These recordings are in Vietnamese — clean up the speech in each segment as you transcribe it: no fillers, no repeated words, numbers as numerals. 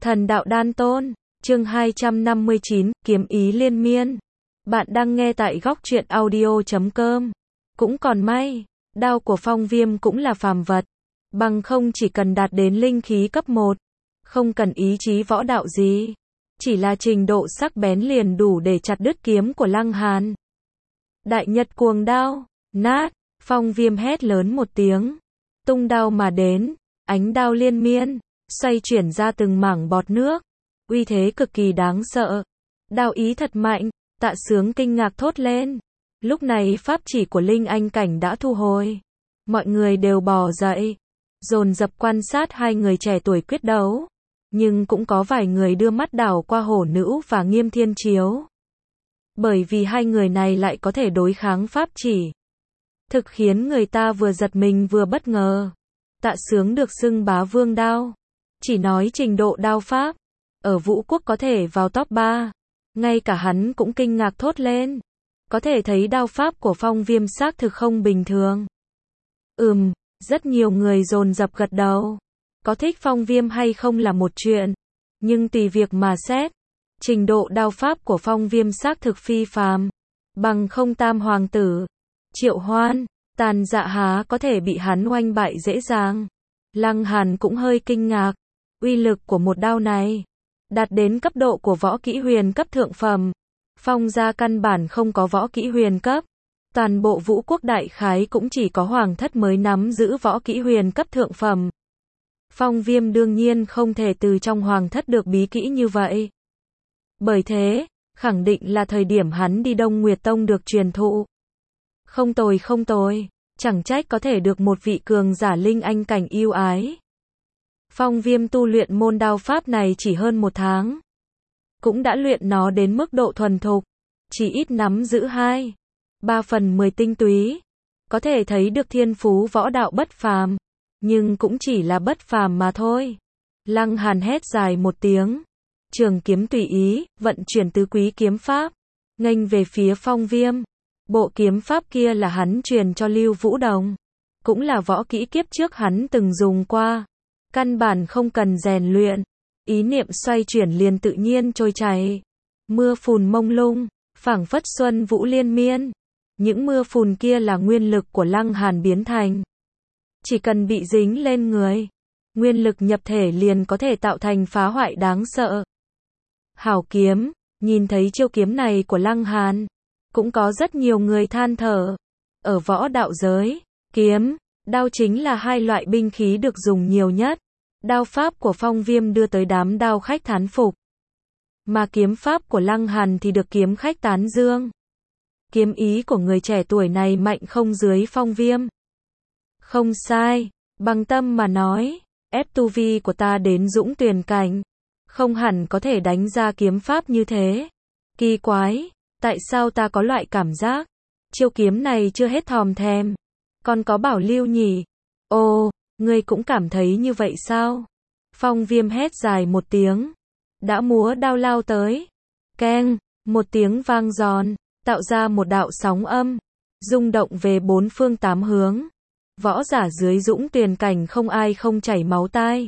Thần đạo đan tôn, chương 259, kiếm ý liên miên. Bạn đang nghe tại góc truyện audio.com. Cũng còn may, đao của Phong Viêm cũng là phàm vật. Bằng không chỉ cần đạt đến linh khí cấp 1. Không cần ý chí võ đạo gì. Chỉ là trình độ sắc bén liền đủ để chặt đứt kiếm của Lăng Hàn. Đại Nhật cuồng đao, nát, Phong Viêm hét lớn một tiếng. Tung đao mà đến, ánh đao liên miên, xoay chuyển ra từng mảng bọt nước. Uy thế cực kỳ đáng sợ. Đao ý thật mạnh, Tạ Sướng kinh ngạc thốt lên. Lúc này pháp chỉ của Linh Anh cảnh đã thu hồi. Mọi người đều bò dậy, dồn dập quan sát hai người trẻ tuổi quyết đấu. Nhưng cũng có vài người đưa mắt đảo qua Hổ Nữ và Nghiêm Thiên Chiếu. Bởi vì hai người này lại có thể đối kháng pháp chỉ. Thực khiến người ta vừa giật mình vừa bất ngờ. Tạ Sướng được xưng bá vương đao. Chỉ nói trình độ đao pháp, ở Vũ Quốc có thể vào top 3. Ngay cả hắn cũng kinh ngạc thốt lên. Có thể thấy đao pháp của Phong Viêm xác thực không bình thường. Rất nhiều người dồn dập gật đầu. Có thích Phong Viêm hay không là một chuyện. Nhưng tùy việc mà xét. Trình độ đao pháp của Phong Viêm xác thực phi phàm. Bằng không Tam Hoàng tử, Triệu Hoan, Tàn Dạ há có thể bị hắn oanh bại dễ dàng. Lăng Hàn cũng hơi kinh ngạc. Uy lực của một đao này đạt đến cấp độ của võ kỹ huyền cấp thượng phẩm. Phong gia căn bản không có võ kỹ huyền cấp. Toàn bộ Vũ Quốc đại khái cũng chỉ có Hoàng thất mới nắm giữ võ kỹ huyền cấp thượng phẩm. Phong Viêm đương nhiên không thể từ trong Hoàng thất được bí kỹ như vậy. Bởi thế, khẳng định là thời điểm hắn đi Đông Nguyệt Tông được truyền thụ. Không tồi, chẳng trách có thể được một vị cường giả Linh Anh cảnh yêu ái. Phong Viêm tu luyện môn đao pháp này chỉ hơn 1 tháng. Cũng đã luyện nó đến mức độ thuần thục. Chỉ ít nắm giữ 2/3 tinh túy. Có thể thấy được thiên phú võ đạo bất phàm. Nhưng cũng chỉ là bất phàm mà thôi. Lăng Hàn hét dài một tiếng. Trường kiếm tùy ý, vận chuyển tứ quý kiếm pháp. Nghênh về phía Phong Viêm. Bộ kiếm pháp kia là hắn truyền cho Lưu Vũ Đồng. Cũng là võ kỹ kiếp trước hắn từng dùng qua. Căn bản không cần rèn luyện. Ý niệm xoay chuyển liền tự nhiên trôi chảy. Mưa phùn mông lung, phảng phất xuân vũ liên miên. Những mưa phùn kia là nguyên lực của Lăng Hàn biến thành. Chỉ cần bị dính lên người, nguyên lực nhập thể liền có thể tạo thành phá hoại đáng sợ. Hảo kiếm, nhìn thấy chiêu kiếm này của Lăng Hàn, cũng có rất nhiều người than thở. Ở võ đạo giới, kiếm, đao chính là hai loại binh khí được dùng nhiều nhất. Đao pháp của Phong Viêm đưa tới đám đao khách thán phục. Mà kiếm pháp của Lăng Hàn thì được kiếm khách tán dương. Kiếm ý của người trẻ tuổi này mạnh không dưới Phong Viêm. Không sai, bằng tâm mà nói, ép tu vi của ta đến Dũng Tuyền cảnh. Không hẳn có thể đánh ra kiếm pháp như thế. Kỳ quái, tại sao ta có loại cảm giác chiêu kiếm này chưa hết thòm thèm. Còn có bảo lưu nhỉ? Ồ, ngươi cũng cảm thấy như vậy sao? Phong Viêm hét dài một tiếng. Đã múa đao lao tới. Keng, một tiếng vang giòn, tạo ra một đạo sóng âm. Rung động về 4 phương 8 hướng. Võ giả dưới Dũng Tuyền cảnh không ai không chảy máu tai.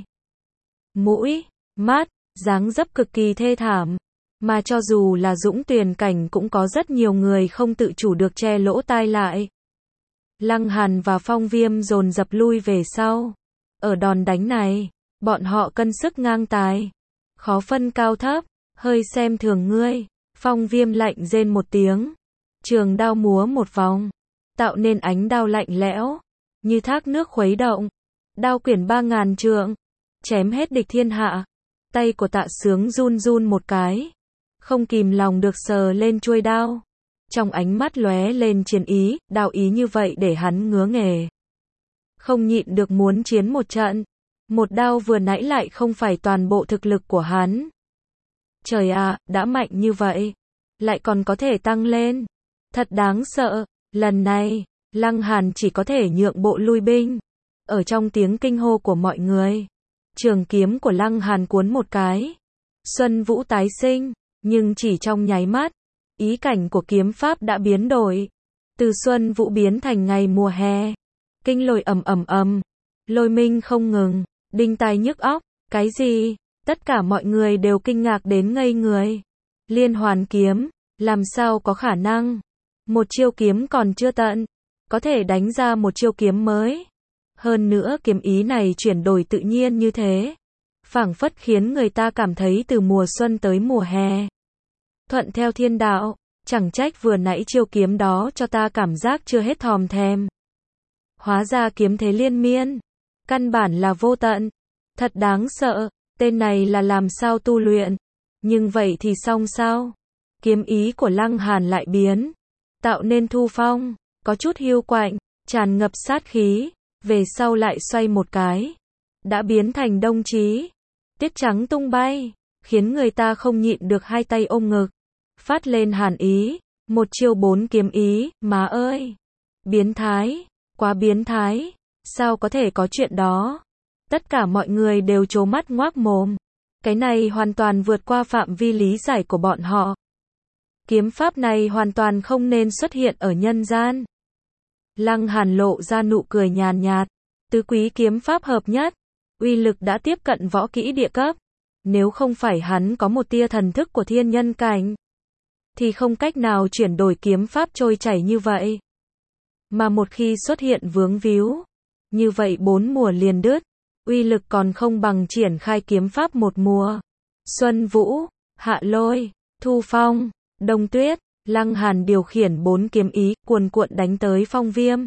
Mũi, mắt, dáng dấp cực kỳ thê thảm. Mà cho dù là Dũng Tuyền cảnh cũng có rất nhiều người không tự chủ được che lỗ tai lại. Lăng Hàn và Phong Viêm dồn dập lui về sau. Ở đòn đánh này, bọn họ cân sức ngang tài. Khó phân cao thấp, hơi xem thường ngươi. Phong Viêm lạnh rên một tiếng. Trường đao múa một vòng. Tạo nên ánh đao lạnh lẽo. Như thác nước khuấy động. Đao quyển 3000 trượng. Chém hết địch thiên hạ. Tay của Tạ Sướng run run một cái. Không kìm lòng được sờ lên chuôi đao. Trong ánh mắt lóe lên chiến ý, đao ý như vậy để hắn ngứa nghề. Không nhịn được muốn chiến một trận. Một đao vừa nãy lại không phải toàn bộ thực lực của hắn. Trời ạ, đã mạnh như vậy. Lại còn có thể tăng lên. Thật đáng sợ. Lần này, Lăng Hàn chỉ có thể nhượng bộ lui binh. Ở trong tiếng kinh hô của mọi người, trường kiếm của Lăng Hàn cuốn một cái. Xuân vũ tái sinh, nhưng chỉ trong nháy mắt. Ý cảnh của kiếm pháp đã biến đổi. Từ xuân vũ biến thành ngày mùa hè. Kinh lôi ầm ầm ầm. Lôi minh không ngừng. Đinh tai nhức óc. Cái gì? Tất cả mọi người đều kinh ngạc đến ngây người. Liên hoàn kiếm, làm sao có khả năng? Một chiêu kiếm còn chưa tận, có thể đánh ra một chiêu kiếm mới. Hơn nữa kiếm ý này chuyển đổi tự nhiên như thế, phảng phất khiến người ta cảm thấy từ mùa xuân tới mùa hè. Thuận theo thiên đạo, chẳng trách vừa nãy chiêu kiếm đó cho ta cảm giác chưa hết thòm thèm. Hóa ra kiếm thế liên miên, căn bản là vô tận. Thật đáng sợ, tên này là làm sao tu luyện? Nhưng vậy thì xong sao? Kiếm ý của Lăng Hàn lại biến, tạo nên thu phong, có chút hiu quạnh, tràn ngập sát khí, về sau lại xoay một cái, đã biến thành đông chí. Tiết trắng tung bay, khiến người ta không nhịn được hai tay ôm ngực, phát lên hàn ý, một chiêu 4 kiếm ý, má ơi! Biến thái, quá biến thái, sao có thể có chuyện đó? Tất cả mọi người đều trố mắt ngoác mồm, cái này hoàn toàn vượt qua phạm vi lý giải của bọn họ. Kiếm pháp này hoàn toàn không nên xuất hiện ở nhân gian. Lăng Hàn lộ ra nụ cười nhàn nhạt, tứ quý kiếm pháp hợp nhất, uy lực đã tiếp cận võ kỹ địa cấp. Nếu không phải hắn có một tia thần thức của thiên nhân cảnh, thì không cách nào chuyển đổi kiếm pháp trôi chảy như vậy. Mà một khi xuất hiện vướng víu, như vậy 4 mùa liền đứt, uy lực còn không bằng triển khai kiếm pháp một mùa. Xuân Vũ, Hạ Lôi, Thu Phong, Đông Tuyết, Lăng Hàn điều khiển 4 kiếm ý, cuồn cuộn đánh tới Phong Viêm.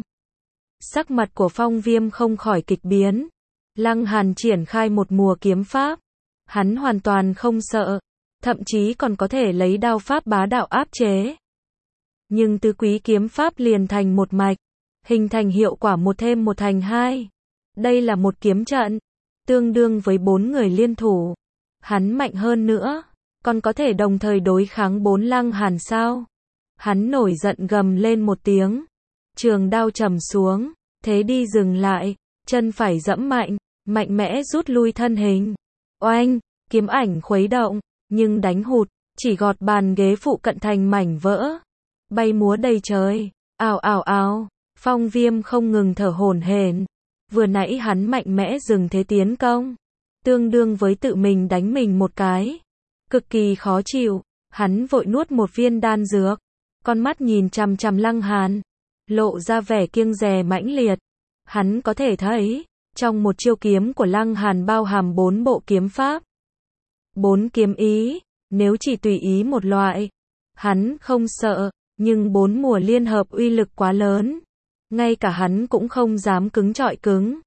Sắc mặt của Phong Viêm không khỏi kịch biến. Lăng Hàn triển khai một mùa kiếm pháp, hắn hoàn toàn không sợ, thậm chí còn có thể lấy đao pháp bá đạo áp chế. Nhưng tứ quý kiếm pháp liền thành một mạch, hình thành hiệu quả 1 thêm 1 thành 2. Đây là một kiếm trận, tương đương với 4 người liên thủ. Hắn mạnh hơn nữa, còn có thể đồng thời đối kháng 4 Lăng Hàn sao? Hắn nổi giận gầm lên một tiếng, trường đao trầm xuống, thế đi dừng lại, chân phải giẫm mạnh, mạnh mẽ rút lui thân hình. Oanh, kiếm ảnh khuấy động, nhưng đánh hụt, chỉ gọt bàn ghế phụ cận thành mảnh vỡ, bay múa đầy trời. Ào ào ào, Phong Viêm không ngừng thở hổn hển. Vừa nãy hắn mạnh mẽ dừng thế tiến công, tương đương với tự mình đánh mình một cái. Cực kỳ khó chịu, hắn vội nuốt một viên đan dược, con mắt nhìn chằm chằm Lăng Hàn, lộ ra vẻ kiêng dè mãnh liệt. Hắn có thể thấy, trong một chiêu kiếm của Lăng Hàn bao hàm 4 bộ kiếm pháp. 4 kiếm ý, nếu chỉ tùy ý một loại, hắn không sợ, nhưng 4 mùa liên hợp uy lực quá lớn. Ngay cả hắn cũng không dám cứng trọi cứng.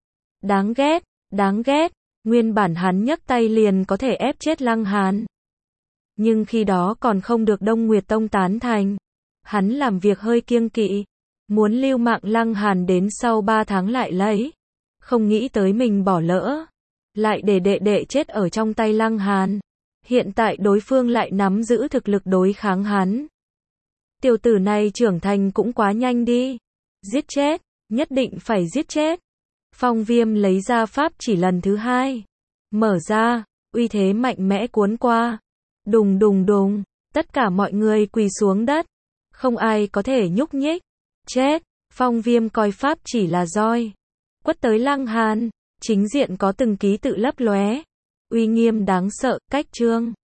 Đáng ghét, nguyên bản hắn nhấc tay liền có thể ép chết Lăng Hàn. Nhưng khi đó còn không được Đông Nguyệt Tông tán thành. Hắn làm việc hơi kiêng kỵ, muốn lưu mạng Lăng Hàn đến sau 3 tháng lại lấy. Không nghĩ tới mình bỏ lỡ, lại để đệ đệ chết ở trong tay Lăng Hàn. Hiện tại đối phương lại nắm giữ thực lực đối kháng hắn. Tiểu tử này trưởng thành cũng quá nhanh đi. Giết chết, nhất định phải giết chết. Phong Viêm lấy ra pháp chỉ lần thứ 2. Mở ra, uy thế mạnh mẽ cuốn qua. Đùng đùng đùng, tất cả mọi người quỳ xuống đất. Không ai có thể nhúc nhích. Chết, Phong Viêm coi pháp chỉ là roi. Quất tới Lăng Hàn, chính diện có từng ký tự lấp lóe. Uy nghiêm đáng sợ, cách trương.